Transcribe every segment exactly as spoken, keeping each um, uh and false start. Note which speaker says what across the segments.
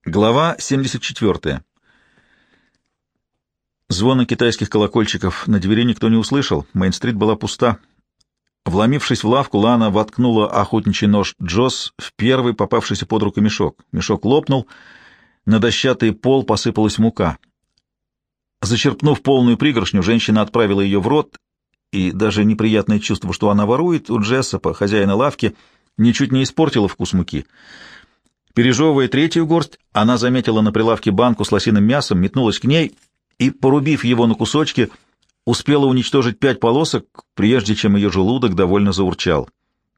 Speaker 1: Глава семьдесят четыре. Звона китайских колокольчиков на двери никто не услышал, Мейн-стрит была пуста. Вломившись в лавку, Лана воткнула охотничий нож Джосс в первый попавшийся под руку мешок. Мешок лопнул, на дощатый пол посыпалась мука. Зачерпнув полную пригоршню, женщина отправила ее в рот, и даже неприятное чувство, что она ворует, у Джессопа, хозяина лавки, ничуть не испортило вкус муки. Пережевывая третью горсть, она заметила на прилавке банку с лосиным мясом, метнулась к ней и, порубив его на кусочки, успела уничтожить пять полосок, прежде чем ее желудок довольно заурчал.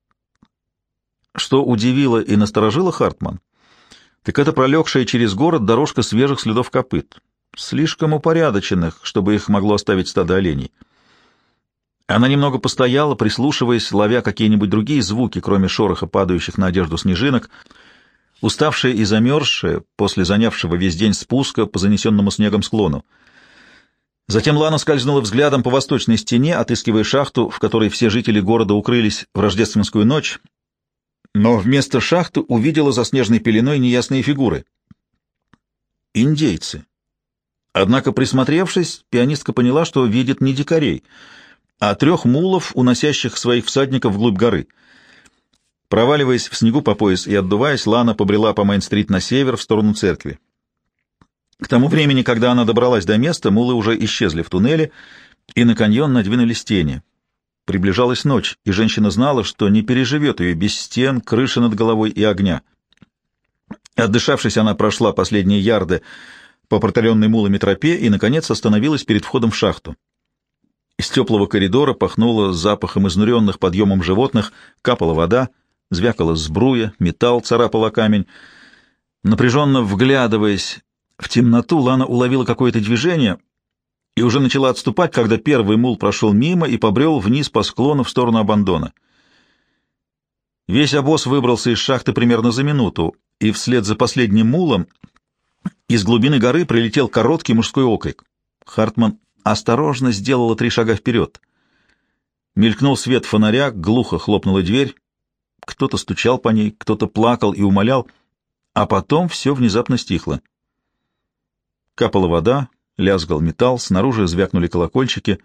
Speaker 1: Что удивило и насторожило Хартман, так это пролегшая через город дорожка свежих следов копыт, слишком упорядоченных, чтобы их могло оставить стадо оленей. Она немного постояла, прислушиваясь, ловя какие-нибудь другие звуки, кроме шороха падающих на одежду снежинок. Уставшая и замерзшая после занявшего весь день спуска по занесенному снегом склону. Затем Лана скользнула взглядом по восточной стене, отыскивая шахту, в которой все жители города укрылись в рождественскую ночь, но вместо шахты увидела за снежной пеленой неясные фигуры. Индейцы. Однако, присмотревшись, пианистка поняла, что видит не дикарей, а трех мулов, уносящих своих всадников вглубь горы. Проваливаясь в снегу по пояс и отдуваясь, Лана побрела по Мейн-стрит на север, в сторону церкви. К тому времени, когда она добралась до места, мулы уже исчезли в туннеле, и на каньон надвинулись тени. Приближалась ночь, и женщина знала, что не переживет ее без стен, крыши над головой и огня. Отдышавшись, она прошла последние ярды по проталенной мулами тропе и, наконец, остановилась перед входом в шахту. Из теплого коридора пахнуло запахом изнуренных подъемом животных, капала вода, звякала сбруя, металл царапал о камень. Напряженно вглядываясь в темноту, Лана уловила какое-то движение и уже начала отступать, когда первый мул прошел мимо и побрел вниз по склону в сторону Абандона. Весь обоз выбрался из шахты примерно за минуту, и вслед за последним мулом из глубины горы прилетел короткий мужской окрик. Хартман осторожно сделала три шага вперед. Мелькнул свет фонаря, глухо хлопнула дверь. Кто-то стучал по ней, кто-то плакал и умолял, а потом все внезапно стихло. Капала вода, лязгал металл, снаружи звякнули колокольчики.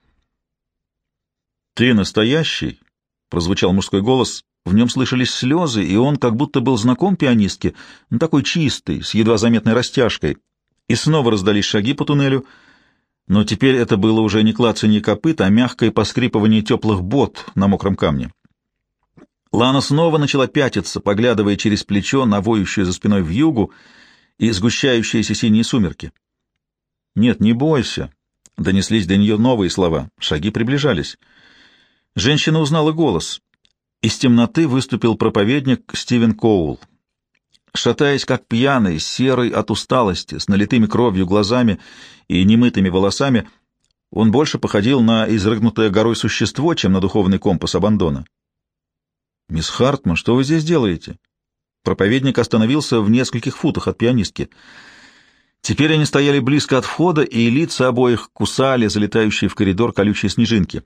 Speaker 1: «Ты настоящий?» — прозвучал мужской голос. В нем слышались слезы, и он как будто был знаком пианистке, но такой чистый, с едва заметной растяжкой. И снова раздались шаги по туннелю, но теперь это было уже не клацанье копыт, а мягкое поскрипывание теплых бот на мокром камне. Лана снова начала пятиться, поглядывая через плечо на воющую за спиной вьюгу и сгущающиеся синие сумерки. «Нет, не бойся», — донеслись до нее новые слова. Шаги приближались. Женщина узнала голос. Из темноты выступил проповедник Стивен Коул. Шатаясь, как пьяный, серый от усталости, с налитыми кровью глазами и немытыми волосами, он больше походил на изрыгнутое горой существо, чем на духовный компас Абандона. «Мисс Хартман, что вы здесь делаете?» Проповедник остановился в нескольких футах от пианистки. Теперь они стояли близко от входа, и лица обоих кусали залетающие в коридор колючие снежинки.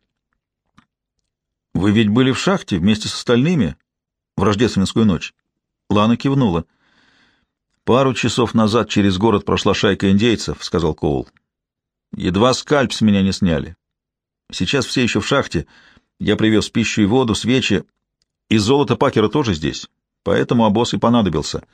Speaker 1: «Вы ведь были в шахте вместе с остальными в рождественскую ночь?» Лана кивнула. «Пару часов назад через город прошла шайка индейцев», — сказал Коул. «Едва скальп с меня не сняли. Сейчас все еще в шахте. Я привез пищу и воду, свечи. И золото Пакера тоже здесь, поэтому обоз и понадобился».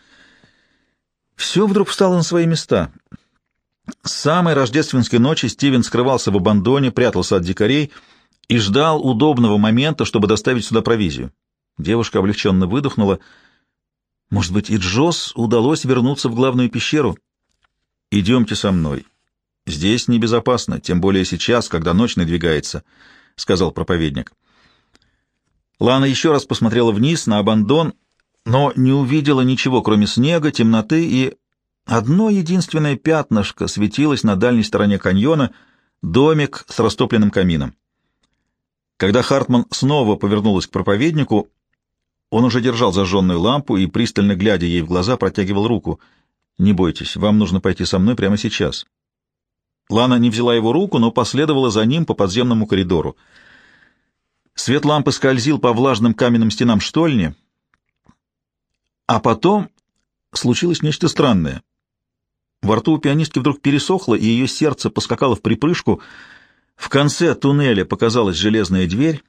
Speaker 1: Все вдруг встало на свои места. С самой рождественской ночи Стивен скрывался в Абандоне, прятался от дикарей и ждал удобного момента, чтобы доставить сюда провизию. Девушка облегченно выдохнула. Может быть, и Джосс удалось вернуться в главную пещеру? «Идемте со мной. Здесь небезопасно, тем более сейчас, когда ночь надвигается», — сказал проповедник. Лана еще раз посмотрела вниз на Абандон, но не увидела ничего, кроме снега, темноты, и одно единственное пятнышко светилось на дальней стороне каньона — домик с растопленным камином. Когда Хартман снова повернулась к проповеднику, он уже держал зажженную лампу и, пристально глядя ей в глаза, протягивал руку. «Не бойтесь, вам нужно пойти со мной прямо сейчас». Лана не взяла его руку, но последовала за ним по подземному коридору. Свет лампы скользил по влажным каменным стенам штольни, а потом случилось нечто странное. Во рту у пианистки вдруг пересохло, и ее сердце поскакало в припрыжку. В конце туннеля показалась железная дверь,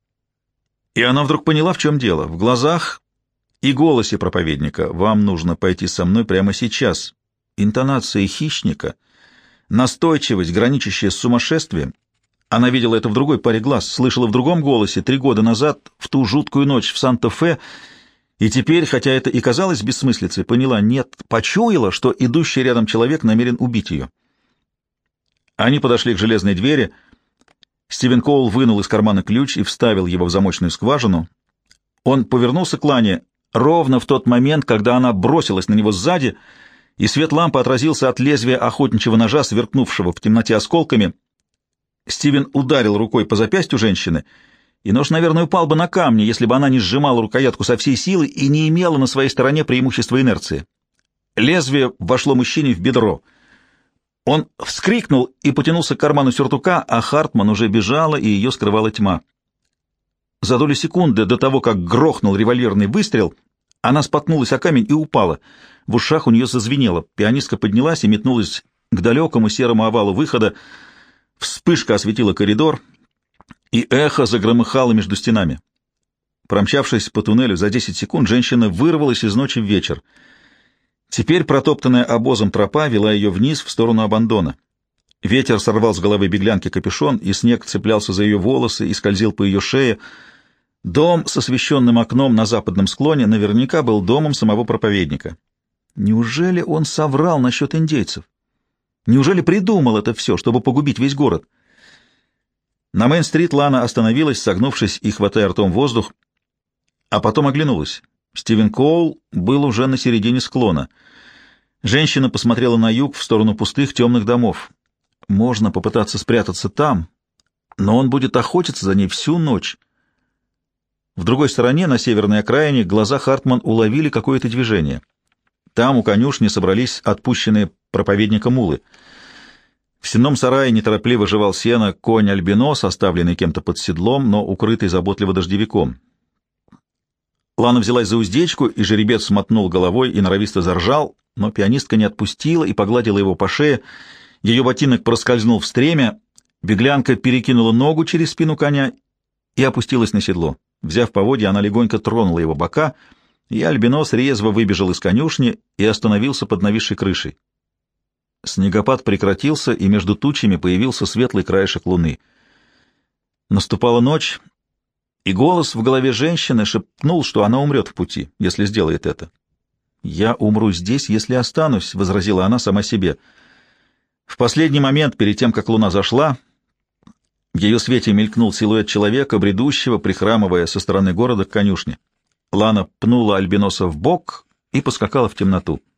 Speaker 1: и она вдруг поняла, в чем дело. В глазах и голосе проповедника: «Вам нужно пойти со мной прямо сейчас». Интонация хищника, настойчивость, граничащая с сумасшествием. Она видела это в другой паре глаз, слышала в другом голосе три года назад, в ту жуткую ночь в Санта-Фе, и теперь, хотя это и казалось бессмыслицей, поняла: нет, почуяла, что идущий рядом человек намерен убить ее. Они подошли к железной двери. Стивен Коул вынул из кармана ключ и вставил его в замочную скважину. Он повернулся к Лане ровно в тот момент, когда она бросилась на него сзади, и свет лампы отразился от лезвия охотничьего ножа, сверкнувшего в темноте осколками. Стивен ударил рукой по запястью женщины, и нож, наверное, упал бы на камни, если бы она не сжимала рукоятку со всей силы и не имела на своей стороне преимущества инерции. Лезвие вошло мужчине в бедро. Он вскрикнул и потянулся к карману сюртука, а Хартман уже бежала, и ее скрывала тьма. За долю секунды до того, как грохнул револьверный выстрел, она споткнулась о камень и упала. В ушах у нее зазвенело. Пианистка поднялась и метнулась к далекому серому овалу выхода. Вспышка осветила коридор, и эхо загромыхало между стенами. Промчавшись по туннелю за десять секунд, женщина вырвалась из ночи в вечер. Теперь протоптанная обозом тропа вела ее вниз в сторону Абандона. Ветер сорвал с головы беглянки капюшон, и снег цеплялся за ее волосы и скользил по ее шее. Дом с освещенным окном на западном склоне наверняка был домом самого проповедника. Неужели он соврал насчет индейцев? Неужели придумал это все, чтобы погубить весь город? На Мейн-стрит Лана остановилась, согнувшись и хватая ртом воздух, а потом оглянулась. Стивен Коул был уже на середине склона. Женщина посмотрела на юг, в сторону пустых темных домов. Можно попытаться спрятаться там, но он будет охотиться за ней всю ночь. В другой стороне, на северной окраине, глаза Хартман уловили какое-то движение. Там у конюшни собрались отпущенные проповедником мулы. В сенном сарае неторопливо жевал сено конь-альбинос, оставленный кем-то под седлом, но укрытый заботливо дождевиком. Лана взялась за уздечку, и жеребец мотнул головой и норовисто заржал, но пианистка не отпустила и погладила его по шее. Ее ботинок проскользнул в стремя, беглянка перекинула ногу через спину коня и опустилась на седло. Взяв поводья, она легонько тронула его бока, и альбинос резво выбежал из конюшни и остановился под нависшей крышей. Снегопад прекратился, и между тучами появился светлый краешек луны. Наступала ночь, и голос в голове женщины шепнул, что она умрет в пути, если сделает это. «Я умру здесь, если останусь», — возразила она сама себе. В последний момент, перед тем, как луна зашла, в ее свете мелькнул силуэт человека, бредущего, прихрамывая со стороны города к конюшне. Лана пнула альбиноса в бок и поскакала в темноту.